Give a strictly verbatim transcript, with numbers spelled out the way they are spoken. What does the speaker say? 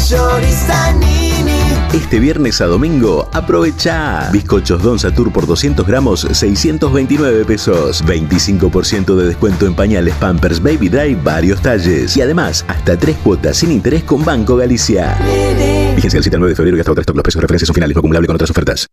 Zanini. Este viernes a domingo, aprovecha. Bizcochos Don Satur por doscientos gramos, seiscientos veintinueve pesos. veinticinco por ciento de descuento en pañales Pampers Baby Dry, varios talles. Y además, hasta tres cuotas sin interés con Banco Galicia. Vigencia del siete al nueve de febrero y hasta otras stock. Los precios de referencia son finales, no acumulable con otras ofertas.